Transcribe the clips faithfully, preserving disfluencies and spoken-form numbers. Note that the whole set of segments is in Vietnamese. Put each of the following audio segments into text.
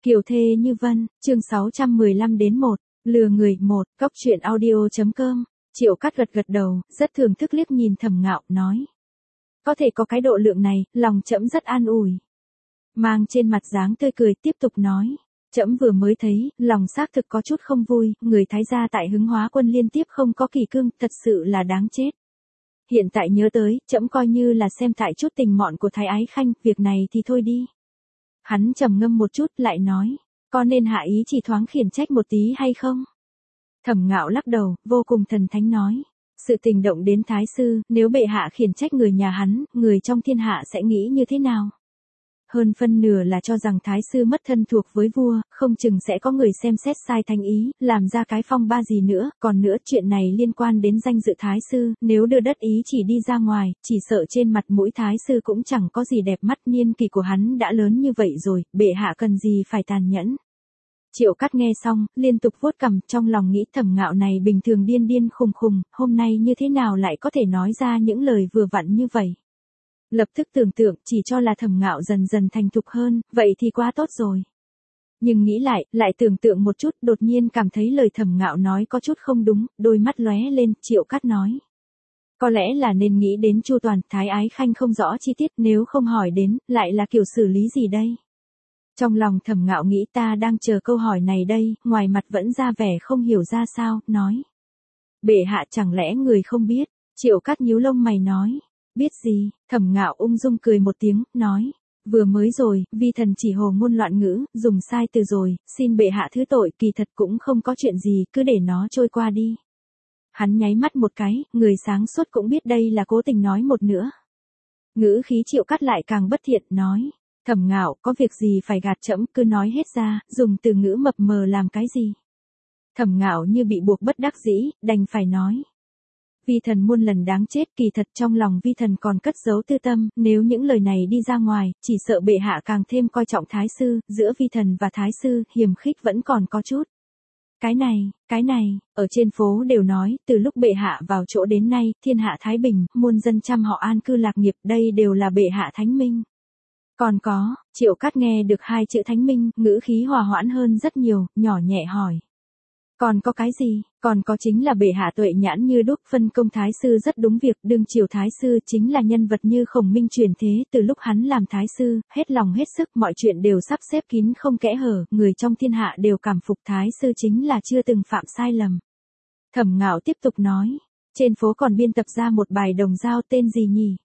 Kiều thê như vân, chương sáu trăm mười lăm đến một, lừa người một, góc truyện audio.com, Triệu Cát gật gật đầu, rất thưởng thức liếc nhìn Thẩm Ngạo, nói. Có thể có cái độ lượng này, lòng trẫm rất an ủi. Mang trên mặt dáng tươi cười tiếp tục nói. Trẫm vừa mới thấy, lòng xác thực có chút không vui, người Thái gia tại Hứng Hóa Quân liên tiếp không có kỳ cương, thật sự là đáng chết. Hiện tại nhớ tới, trẫm coi như là xem tại chút tình mọn của Thái Ái Khanh, việc này thì thôi đi. Hắn trầm ngâm một chút lại nói, có nên hạ ý chỉ thoáng khiển trách một tí hay không? Thẩm Ngạo lắc đầu, vô cùng thần thánh nói, sự tình động đến Thái sư, nếu bệ hạ khiển trách người nhà hắn, người trong thiên hạ sẽ nghĩ như thế nào? Hơn phân nửa là cho rằng Thái sư mất thân thuộc với vua, không chừng sẽ có người xem xét sai thánh ý, làm ra cái phong ba gì nữa, còn nữa chuyện này liên quan đến danh dự Thái sư, nếu đưa đất ý chỉ đi ra ngoài, chỉ sợ trên mặt mũi Thái sư cũng chẳng có gì đẹp mắt, niên kỳ của hắn đã lớn như vậy rồi, bệ hạ cần gì phải tàn nhẫn. Triệu Cát nghe xong, liên tục vuốt cằm, trong lòng nghĩ Thẩm Ngạo này bình thường điên điên khùng khùng, hôm nay như thế nào lại có thể nói ra những lời vừa vặn như vậy. Lập tức tưởng tượng, chỉ cho là Thẩm Ngạo dần dần thành thục hơn, vậy thì quá tốt rồi. Nhưng nghĩ lại, lại tưởng tượng một chút, đột nhiên cảm thấy lời Thẩm Ngạo nói có chút không đúng, đôi mắt lóe lên, Triệu Cát nói. Có lẽ là nên nghĩ đến chu toàn, Thái Ái Khanh không rõ chi tiết, nếu không hỏi đến, lại là kiểu xử lý gì đây? Trong lòng Thẩm Ngạo nghĩ ta đang chờ câu hỏi này đây, ngoài mặt vẫn ra vẻ không hiểu ra sao, nói. Bệ hạ chẳng lẽ người không biết, Triệu Cát nhíu lông mày nói. Biết gì, Thẩm Ngạo ung dung cười một tiếng, nói. Vừa mới rồi, vi thần chỉ hồ ngôn loạn ngữ, dùng sai từ rồi, xin bệ hạ thứ tội, kỳ thật cũng không có chuyện gì, cứ để nó trôi qua đi. Hắn nháy mắt một cái, người sáng suốt cũng biết đây là cố tình nói một nữa. Ngữ khí Triệu Cát lại càng bất thiện, nói. Thẩm Ngạo, có việc gì phải gạt trẫm, cứ nói hết ra, dùng từ ngữ mập mờ làm cái gì. Thẩm Ngạo như bị buộc bất đắc dĩ, đành phải nói. Vi thần muôn lần đáng chết, kỳ thật trong lòng vi thần còn cất giấu tư tâm, nếu những lời này đi ra ngoài, chỉ sợ bệ hạ càng thêm coi trọng Thái sư, giữa vi thần và Thái sư, hiềm khích vẫn còn có chút. Cái này, cái này, ở trên phố đều nói, từ lúc bệ hạ vào chỗ đến nay, thiên hạ thái bình, muôn dân trăm họ an cư lạc nghiệp, đây đều là bệ hạ thánh minh. Còn có, Triệu Cát nghe được hai chữ thánh minh, ngữ khí hòa hoãn hơn rất nhiều, nhỏ nhẹ hỏi. Còn có cái gì, còn có chính là bệ hạ tuệ nhãn như đúc, phân công Thái sư rất đúng việc, đương triều Thái sư chính là nhân vật như Khổng Minh truyền thế, từ lúc hắn làm Thái sư, hết lòng hết sức, mọi chuyện đều sắp xếp kín không kẽ hở, người trong thiên hạ đều cảm phục Thái sư chính là chưa từng phạm sai lầm. Thẩm Ngạo tiếp tục nói, trên phố còn biên tập ra một bài đồng dao tên gì nhỉ?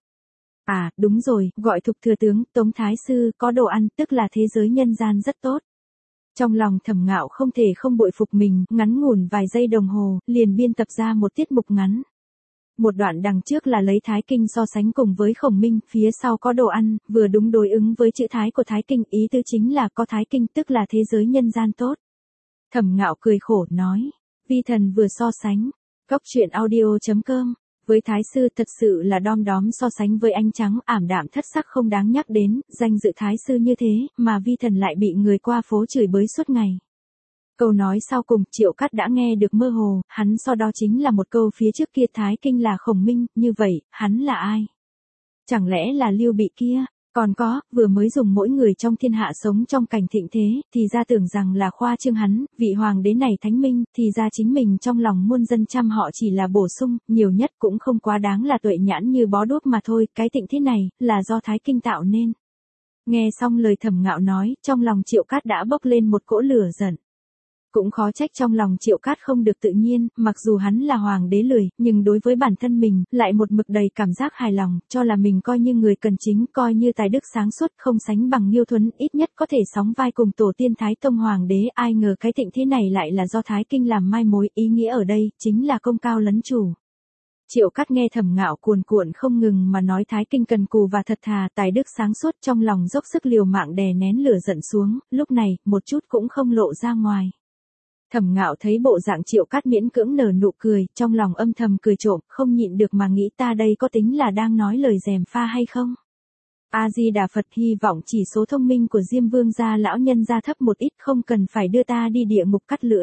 À, đúng rồi, gọi Thục thừa tướng, Tống Thái sư, có đồ ăn, tức là thế giới nhân gian rất tốt. Trong lòng Thẩm Ngạo không thể không bội phục mình, ngắn ngủn vài giây đồng hồ, liền biên tập ra một tiết mục ngắn. Một đoạn đằng trước là lấy Thái Kinh so sánh cùng với Khổng Minh, phía sau có đồ ăn, vừa đúng đối ứng với chữ Thái của Thái Kinh, ý tứ chính là có Thái Kinh tức là thế giới nhân gian tốt. Thẩm Ngạo cười khổ, nói, vi thần vừa so sánh, góc truyện audio.com. Với Thái sư thật sự là đom đóm so sánh với ánh trắng ảm đạm thất sắc không đáng nhắc đến, danh dự Thái sư như thế, mà vi thần lại bị người qua phố chửi bới suốt ngày. Câu nói sau cùng Triệu Cát đã nghe được mơ hồ, hắn so đó chính là một câu phía trước kia Thái Kinh là Khổng Minh, như vậy, hắn là ai? Chẳng lẽ là Lưu Bị kia? Còn có, vừa mới dùng mỗi người trong thiên hạ sống trong cảnh thịnh thế, thì ra tưởng rằng là khoa trương hắn, vị hoàng đế này thánh minh, thì ra chính mình trong lòng muôn dân trăm họ chỉ là bổ sung, nhiều nhất cũng không quá đáng là tuệ nhãn như bó đuốc mà thôi, cái thịnh thế này, là do Thái Kinh tạo nên. Nghe xong lời Thẩm Ngạo nói, trong lòng Triệu Cát đã bốc lên một cỗ lửa giận. Cũng khó trách trong lòng Triệu Cát không được tự nhiên, mặc dù hắn là hoàng đế lười, nhưng đối với bản thân mình, lại một mực đầy cảm giác hài lòng, cho là mình coi như người cần chính, coi như tài đức sáng suốt, không sánh bằng Nghiêu Thuấn, ít nhất có thể sóng vai cùng tổ tiên Thái Tông hoàng đế, ai ngờ cái thịnh thế này lại là do Thái Kinh làm mai mối, ý nghĩa ở đây, chính là công cao lấn chủ. Triệu Cát nghe Thẩm Ngạo cuồn cuộn không ngừng mà nói Thái Kinh cần cù và thật thà, tài đức sáng suốt, trong lòng dốc sức liều mạng đè nén lửa giận xuống, lúc này, một chút cũng không lộ ra ngoài. Thẩm Ngạo thấy bộ dạng Triệu Cát miễn cưỡng nở nụ cười, trong lòng âm thầm cười trộm, không nhịn được mà nghĩ ta đây có tính là đang nói lời gièm pha hay không? A-di-đà Phật, hy vọng chỉ số thông minh của Diêm Vương gia lão nhân gia thấp một ít, không cần phải đưa ta đi địa ngục cắt lưỡi.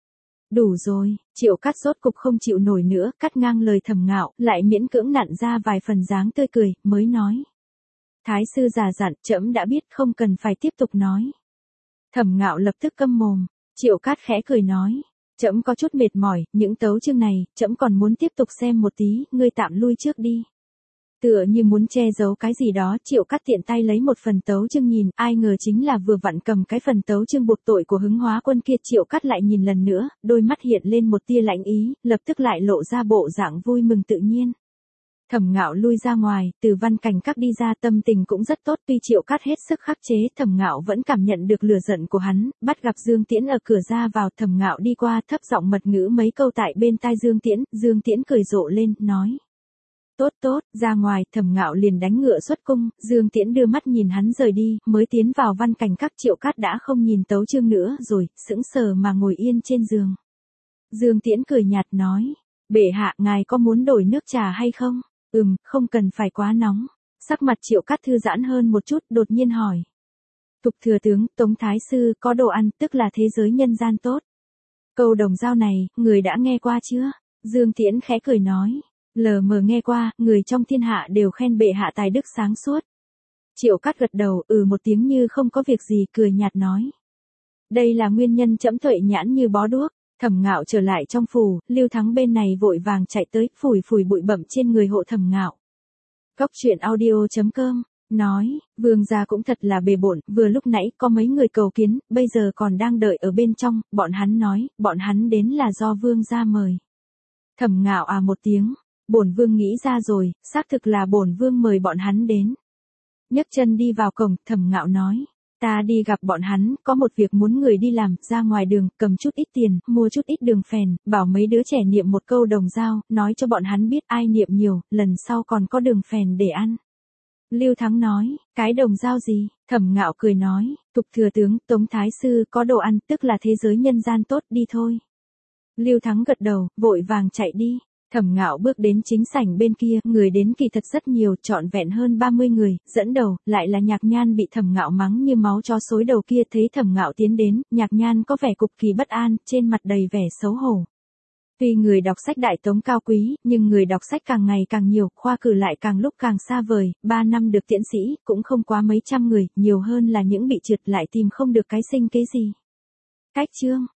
Đủ rồi, Triệu Cát rốt cục không chịu nổi nữa, cắt ngang lời Thẩm Ngạo, lại miễn cưỡng nặn ra vài phần dáng tươi cười, mới nói. Thái sư già dặn, trẫm đã biết, không cần phải tiếp tục nói. Thẩm Ngạo lập tức câm mồm, Triệu Cát khẽ cười nói, trẫm có chút mệt mỏi, những tấu chương này, trẫm còn muốn tiếp tục xem một tí, ngươi tạm lui trước đi. Tựa như muốn che giấu cái gì đó, Triệu Cát tiện tay lấy một phần tấu chương nhìn, ai ngờ chính là vừa vặn cầm cái phần tấu chương buộc tội của Hứng Hóa Quân kia. Triệu Cát lại nhìn lần nữa, đôi mắt hiện lên một tia lạnh ý, lập tức lại lộ ra bộ dạng vui mừng tự nhiên. Thẩm Ngạo lui ra ngoài, từ Văn Cảnh Các đi ra, tâm tình cũng rất tốt, tuy Triệu Cát hết sức khắc chế, Thẩm Ngạo vẫn cảm nhận được lửa giận của hắn, bắt gặp Dương Tiễn ở cửa ra vào, Thẩm Ngạo đi qua, thấp giọng mật ngữ mấy câu tại bên tai Dương Tiễn, Dương Tiễn cười rộ lên, nói: "Tốt tốt." Ra ngoài, Thẩm Ngạo liền đánh ngựa xuất cung, Dương Tiễn đưa mắt nhìn hắn rời đi, mới tiến vào Văn Cảnh Các. Triệu Cát đã không nhìn tấu chương nữa rồi, sững sờ mà ngồi yên trên giường. Dương Tiễn cười nhạt nói: "Bệ hạ, ngài có muốn đổi nước trà hay không?" "Ừm, không cần phải quá nóng." Sắc mặt Triệu Cát thư giãn hơn một chút, đột nhiên hỏi: "Thục thừa tướng, Tống Thái Sư, có đồ ăn, tức là thế giới nhân gian tốt. Câu đồng dao này, người đã nghe qua chưa?" Dương Tiễn khẽ cười nói: "Lờ mờ nghe qua, người trong thiên hạ đều khen bệ hạ tài đức sáng suốt." Triệu Cát gật đầu, ừ một tiếng như không có việc gì, cười nhạt nói: "Đây là nguyên nhân trẫm tuệ nhãn như bó đuốc." Thẩm Ngạo trở lại trong phủ, Lưu Thắng bên này vội vàng chạy tới, phủi phủi bụi bặm trên người hộ Thẩm Ngạo. Cốc truyện audio chấm com nói, vương gia cũng thật là bề bộn, vừa lúc nãy có mấy người cầu kiến, bây giờ còn đang đợi ở bên trong, bọn hắn nói, bọn hắn đến là do vương gia mời. Thẩm Ngạo à một tiếng, bổn vương nghĩ ra rồi, xác thực là bổn vương mời bọn hắn đến. Nhấc chân đi vào cổng, Thẩm Ngạo nói: "Ta đi gặp bọn hắn, có một việc muốn người đi làm." Ra ngoài đường, cầm chút ít tiền, mua chút ít đường phèn, bảo mấy đứa trẻ niệm một câu đồng dao, nói cho bọn hắn biết ai niệm nhiều, lần sau còn có đường phèn để ăn. Lưu Thắng nói: "Cái đồng dao gì?" Thẩm Ngạo cười nói: "Thục thừa tướng, Tống Thái Sư, có đồ ăn, tức là thế giới nhân gian tốt, đi thôi." Lưu Thắng gật đầu, vội vàng chạy đi. Thẩm Ngạo bước đến chính sảnh bên kia, người đến kỳ thật rất nhiều, trọn vẹn hơn ba mươi người, dẫn đầu, lại là Nhạc Nhan bị Thẩm Ngạo mắng như máu chó xối đầu kia. Thấy Thẩm Ngạo tiến đến, Nhạc Nhan có vẻ cực kỳ bất an, trên mặt đầy vẻ xấu hổ. Tuy người đọc sách đại tống cao quý, nhưng người đọc sách càng ngày càng nhiều, khoa cử lại càng lúc càng xa vời, ba năm được tiến sĩ, cũng không quá mấy trăm người, nhiều hơn là những bị trượt lại tìm không được cái sinh kế gì. Cách chương